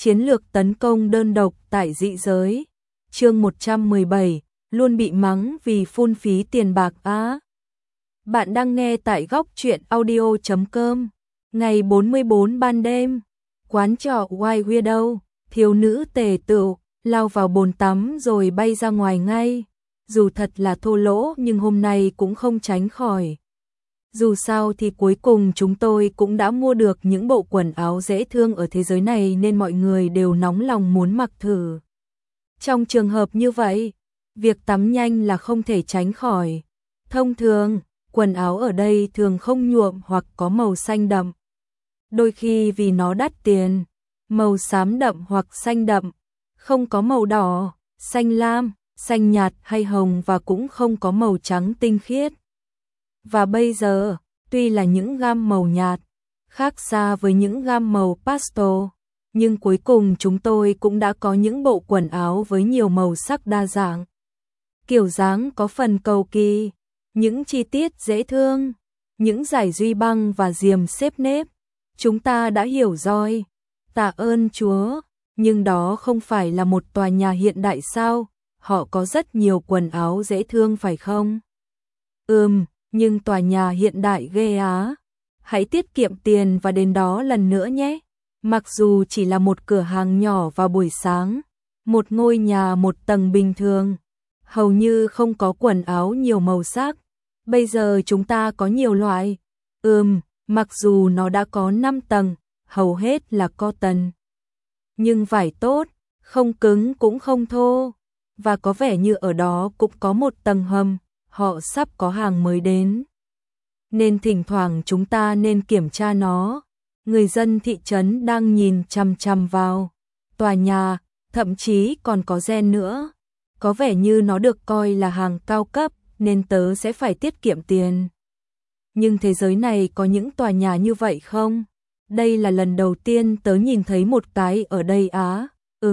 Chiến lược tấn công đơn độc tại dị giới. Chương 117, luôn bị mắng vì phung phí tiền bạc á. Bạn đang nghe tại góc truyện audio.com. Ngày 44 ban đêm, quán trọ White Widow, thiếu nữ tề tựu, lao vào bồn tắm rồi bay ra ngoài ngay. Dù thật là thô lỗ nhưng hôm nay cũng không tránh khỏi. Dù sao thì cuối cùng chúng tôi cũng đã mua được những bộ quần áo dễ thương ở thế giới này nên mọi người đều nóng lòng muốn mặc thử. Trong trường hợp như vậy, việc tắm nhanh là không thể tránh khỏi. Thông thường, quần áo ở đây thường không nhuộm hoặc có màu xanh đậm. Đôi khi vì nó đắt tiền, màu xám đậm hoặc xanh đậm, không có màu đỏ, xanh lam, xanh nhạt hay hồng và cũng không có màu trắng tinh khiết. Và bây giờ, tuy là những gam màu nhạt, khác xa với những gam màu pastel, nhưng cuối cùng chúng tôi cũng đã có những bộ quần áo với nhiều màu sắc đa dạng. Kiểu dáng có phần cầu kỳ, những chi tiết dễ thương, những dải duy băng và diềm xếp nếp. Chúng ta đã hiểu rồi, tạ ơn Chúa, nhưng đó không phải là một tòa nhà hiện đại sao, họ có rất nhiều quần áo dễ thương phải không? Nhưng tòa nhà hiện đại ghê á. Hãy tiết kiệm tiền và đến đó lần nữa nhé. Mặc dù chỉ là một cửa hàng nhỏ vào buổi sáng, một ngôi nhà một tầng bình thường, hầu như không có quần áo nhiều màu sắc. Bây giờ chúng ta có nhiều loại. Mặc dù nó đã có 5 tầng, hầu hết là cotton. Nhưng vải tốt, không cứng cũng không thô. Và có vẻ như ở đó cũng có một tầng hầm, họ sắp có hàng mới đến. Nên thỉnh thoảng chúng ta nên kiểm tra nó. Người dân thị trấn đang nhìn chằm chằm vào tòa nhà, thậm chí còn có gen nữa. Có vẻ như nó được coi là hàng cao cấp, nên tớ sẽ phải tiết kiệm tiền. Nhưng thế giới này có những tòa nhà như vậy không? Đây là lần đầu tiên tớ nhìn thấy một cái ở đây á.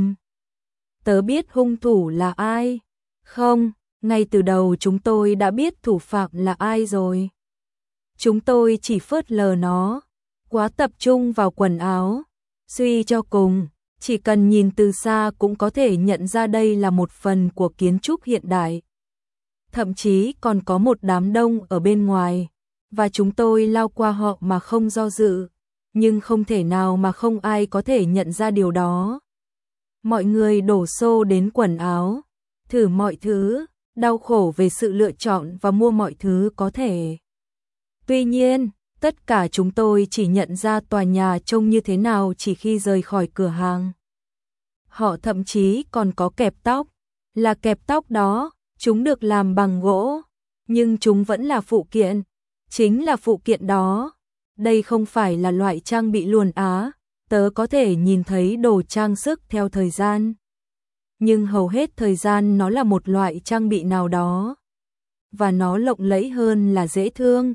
Tớ biết hung thủ là ai? Không, ngay từ đầu chúng tôi đã biết thủ phạm là ai rồi. Chúng tôi chỉ phớt lờ nó, quá tập trung vào quần áo. Suy cho cùng, chỉ cần nhìn từ xa cũng có thể nhận ra đây là một phần của kiến trúc hiện đại. Thậm chí còn có một đám đông ở bên ngoài, và chúng tôi lao qua họ mà không do dự. Nhưng không thể nào mà không ai có thể nhận ra điều đó. Mọi người đổ xô đến quần áo, thử mọi thứ, đau khổ về sự lựa chọn và mua mọi thứ có thể. Tuy nhiên, tất cả chúng tôi chỉ nhận ra tòa nhà trông như thế nào chỉ khi rời khỏi cửa hàng. Họ thậm chí còn có kẹp tóc, là kẹp tóc đó, chúng được làm bằng gỗ, nhưng chúng vẫn là phụ kiện, chính là phụ kiện đó. Đây không phải là loại trang bị luôn á, tớ có thể nhìn thấy đồ trang sức theo thời gian. Nhưng hầu hết thời gian nó là một loại trang bị nào đó. Và nó lộng lẫy hơn là dễ thương.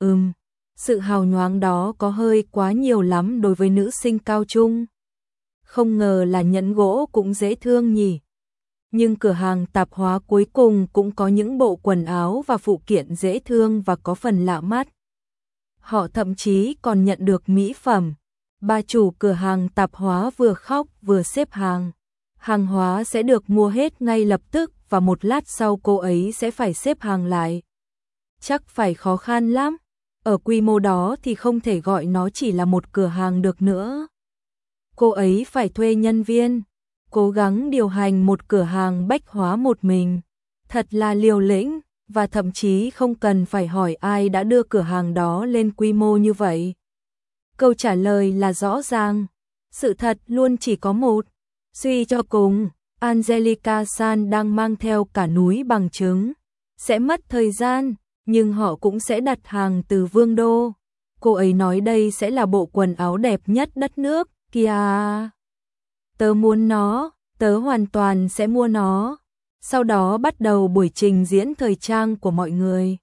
Sự hào nhoáng đó có hơi quá nhiều lắm đối với nữ sinh cao trung. Không ngờ là nhẫn gỗ cũng dễ thương nhỉ. Nhưng cửa hàng tạp hóa cuối cùng cũng có những bộ quần áo và phụ kiện dễ thương và có phần lạ mắt. Họ thậm chí còn nhận được mỹ phẩm. Bà chủ cửa hàng tạp hóa vừa khóc vừa xếp hàng. Hàng hóa sẽ được mua hết ngay lập tức và một lát sau cô ấy sẽ phải xếp hàng lại. Chắc phải khó khăn lắm. Ở quy mô đó thì không thể gọi nó chỉ là một cửa hàng được nữa. Cô ấy phải thuê nhân viên, cố gắng điều hành một cửa hàng bách hóa một mình. Thật là liều lĩnh, và thậm chí không cần phải hỏi ai đã đưa cửa hàng đó lên quy mô như vậy. Câu trả lời là rõ ràng, sự thật luôn chỉ có một. Suy cho cùng, Angelica San đang mang theo cả núi bằng chứng. Sẽ mất thời gian, nhưng họ cũng sẽ đặt hàng từ Vương đô. Cô ấy nói đây sẽ là bộ quần áo đẹp nhất đất nước, kìa. Tớ muốn nó, tớ hoàn toàn sẽ mua nó. Sau đó bắt đầu buổi trình diễn thời trang của mọi người.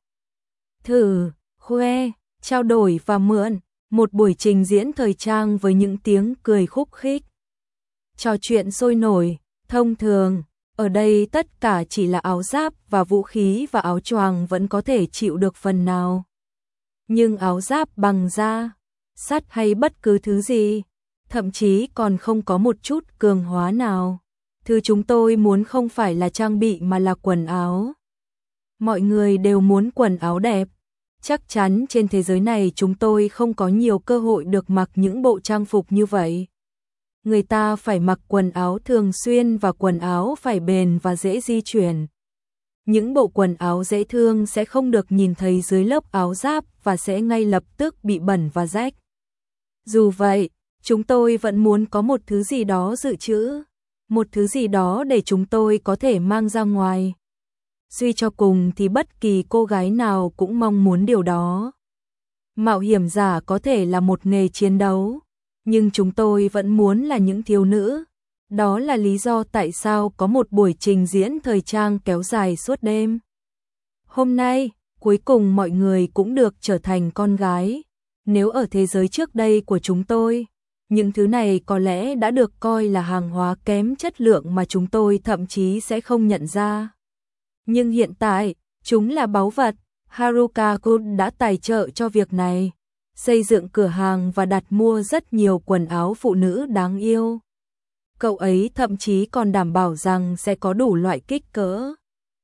Thử, khoe, trao đổi và mượn. Một buổi trình diễn thời trang với những tiếng cười khúc khích. Trò chuyện sôi nổi, thông thường. Ở đây tất cả chỉ là áo giáp và vũ khí và áo choàng vẫn có thể chịu được phần nào. Nhưng áo giáp bằng da, sắt hay bất cứ thứ gì, thậm chí còn không có một chút cường hóa nào. Thứ chúng tôi muốn không phải là trang bị mà là quần áo. Mọi người đều muốn quần áo đẹp. Chắc chắn trên thế giới này chúng tôi không có nhiều cơ hội được mặc những bộ trang phục như vậy. Người ta phải mặc quần áo thường xuyên và quần áo phải bền và dễ di chuyển. Những bộ quần áo dễ thương sẽ không được nhìn thấy dưới lớp áo giáp và sẽ ngay lập tức bị bẩn và rách. Dù vậy, chúng tôi vẫn muốn có một thứ gì đó dự trữ, một thứ gì đó để chúng tôi có thể mang ra ngoài. Suy cho cùng thì bất kỳ cô gái nào cũng mong muốn điều đó. Mạo hiểm giả có thể là một nghề chiến đấu, nhưng chúng tôi vẫn muốn là những thiếu nữ. Đó là lý do tại sao có một buổi trình diễn thời trang kéo dài suốt đêm. Hôm nay, cuối cùng mọi người cũng được trở thành con gái. Nếu ở thế giới trước đây của chúng tôi, những thứ này có lẽ đã được coi là hàng hóa kém chất lượng mà chúng tôi thậm chí sẽ không nhận ra. Nhưng hiện tại, chúng là báu vật. Haruka Kun đã tài trợ cho việc này, xây dựng cửa hàng và đặt mua rất nhiều quần áo phụ nữ đáng yêu. Cậu ấy thậm chí còn đảm bảo rằng sẽ có đủ loại kích cỡ.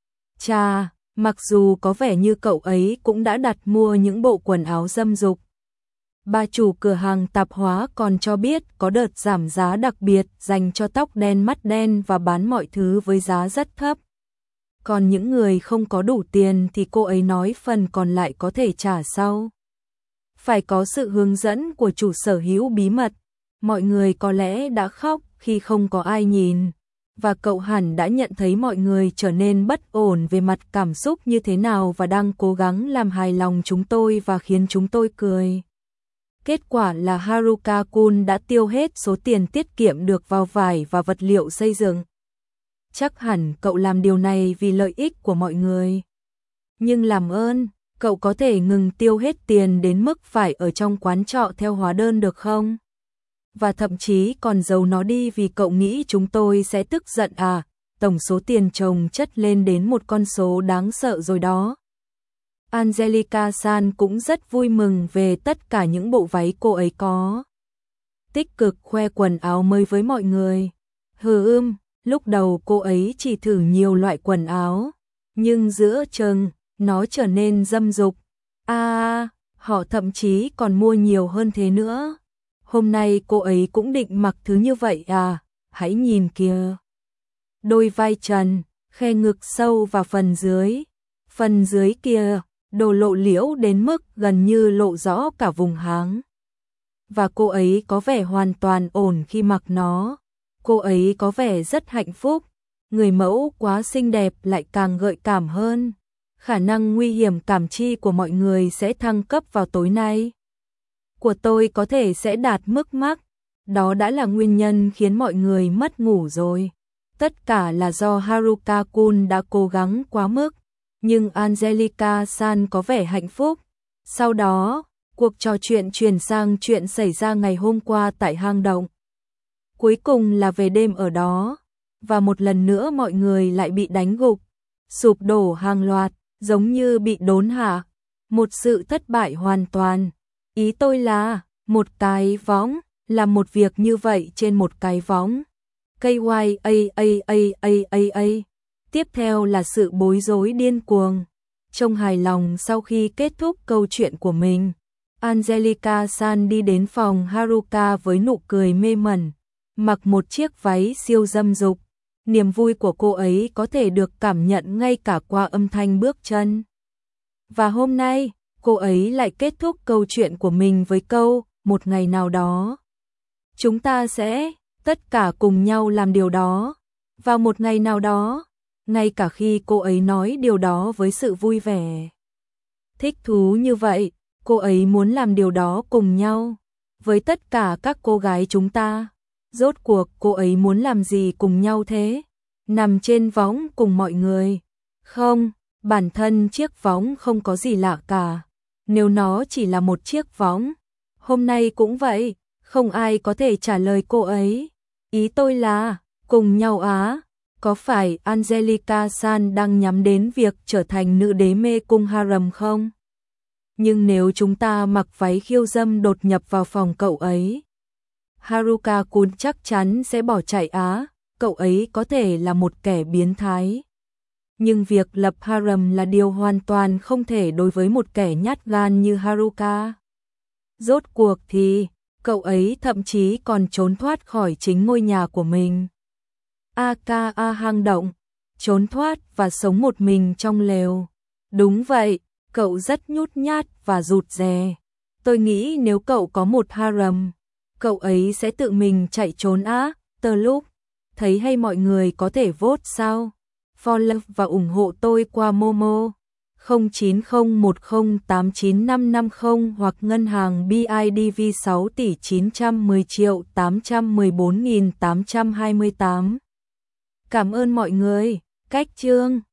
Chà, mặc dù có vẻ như cậu ấy cũng đã đặt mua những bộ quần áo dâm dục. Bà chủ cửa hàng tạp hóa còn cho biết có đợt giảm giá đặc biệt dành cho tóc đen mắt đen và bán mọi thứ với giá rất thấp. Còn những người không có đủ tiền thì cô ấy nói phần còn lại có thể trả sau. Phải có sự hướng dẫn của chủ sở hữu bí mật. Mọi người có lẽ đã khóc khi không có ai nhìn. Và cậu hẳn đã nhận thấy mọi người trở nên bất ổn về mặt cảm xúc như thế nào và đang cố gắng làm hài lòng chúng tôi và khiến chúng tôi cười. Kết quả là Haruka Kun đã tiêu hết số tiền tiết kiệm được vào vải và vật liệu xây dựng. Chắc hẳn cậu làm điều này vì lợi ích của mọi người. Nhưng làm ơn, cậu có thể ngừng tiêu hết tiền đến mức phải ở trong quán trọ theo hóa đơn được không? Và thậm chí còn giấu nó đi vì cậu nghĩ chúng tôi sẽ tức giận à? Tổng số tiền chồng chất lên đến một con số đáng sợ rồi đó. Angelica-san cũng rất vui mừng về tất cả những bộ váy cô ấy có. Tích cực khoe quần áo mới với mọi người. Lúc đầu cô ấy chỉ thử nhiều loại quần áo, nhưng giữa chừng, nó trở nên dâm dục. Họ thậm chí còn mua nhiều hơn thế nữa. Hôm nay cô ấy cũng định mặc thứ như vậy à? Hãy nhìn kìa. Đôi vai trần, khe ngực sâu và phần dưới. Phần dưới kia, đồ lộ liễu đến mức gần như lộ rõ cả vùng háng. Và cô ấy có vẻ hoàn toàn ổn khi mặc nó. Cô ấy có vẻ rất hạnh phúc. Người mẫu quá xinh đẹp lại càng gợi cảm hơn. Khả năng nguy hiểm cảm chi của mọi người sẽ thăng cấp vào tối nay. Của tôi có thể sẽ đạt mức max. Đó đã là nguyên nhân khiến mọi người mất ngủ rồi. Tất cả là do Haruka Kun đã cố gắng quá mức. Nhưng Angelica-san có vẻ hạnh phúc. Sau đó, cuộc trò chuyện chuyển sang chuyện xảy ra ngày hôm qua tại hang động. Cuối cùng là về đêm ở đó. Và một lần nữa mọi người lại bị đánh gục. Sụp đổ hàng loạt, giống như bị đốn hạ. Một sự thất bại hoàn toàn. Ý tôi là, một cái võng, làm một việc như vậy trên một cái võng. Tiếp theo là sự bối rối điên cuồng. Trông hài lòng sau khi kết thúc câu chuyện của mình, Angelica-san đi đến phòng Haruka với nụ cười mê mẩn, mặc một chiếc váy siêu dâm dục. Niềm vui của cô ấy có thể được cảm nhận ngay cả qua âm thanh bước chân. Và hôm nay, cô ấy lại kết thúc câu chuyện của mình với câu, một ngày nào đó. Chúng ta sẽ, tất cả cùng nhau làm điều đó. Vào một ngày nào đó, ngay cả khi cô ấy nói điều đó với sự vui vẻ. Thích thú như vậy, cô ấy muốn làm điều đó cùng nhau. Với tất cả các cô gái chúng ta. Rốt cuộc cô ấy muốn làm gì cùng nhau thế? Nằm trên võng cùng mọi người. Không, bản thân chiếc võng không có gì lạ cả. Nếu nó chỉ là một chiếc võng. Hôm nay cũng vậy, không ai có thể trả lời cô ấy. Ý tôi là, cùng nhau á. Có phải Angelica-san đang nhắm đến việc trở thành nữ đế mê cung harem không? Nhưng nếu chúng ta mặc váy khiêu dâm đột nhập vào phòng cậu ấy, Haruka-kun chắc chắn sẽ bỏ chạy á, cậu ấy có thể là một kẻ biến thái. Nhưng việc lập harem là điều hoàn toàn không thể đối với một kẻ nhát gan như Haruka. Rốt cuộc thì, cậu ấy thậm chí còn trốn thoát khỏi chính ngôi nhà của mình. Aka hang động, trốn thoát và sống một mình trong lều. Đúng vậy, cậu rất nhút nhát và rụt rè. Tôi nghĩ nếu cậu có một harem, cậu ấy sẽ tự mình chạy trốn á. Tờ lúc thấy hay mọi người có thể vote sao? Follow và ủng hộ tôi qua Momo 0901089550 hoặc ngân hàng BIDV 6 tỷ 910 triệu 814.828. Cảm ơn mọi người. Cách chương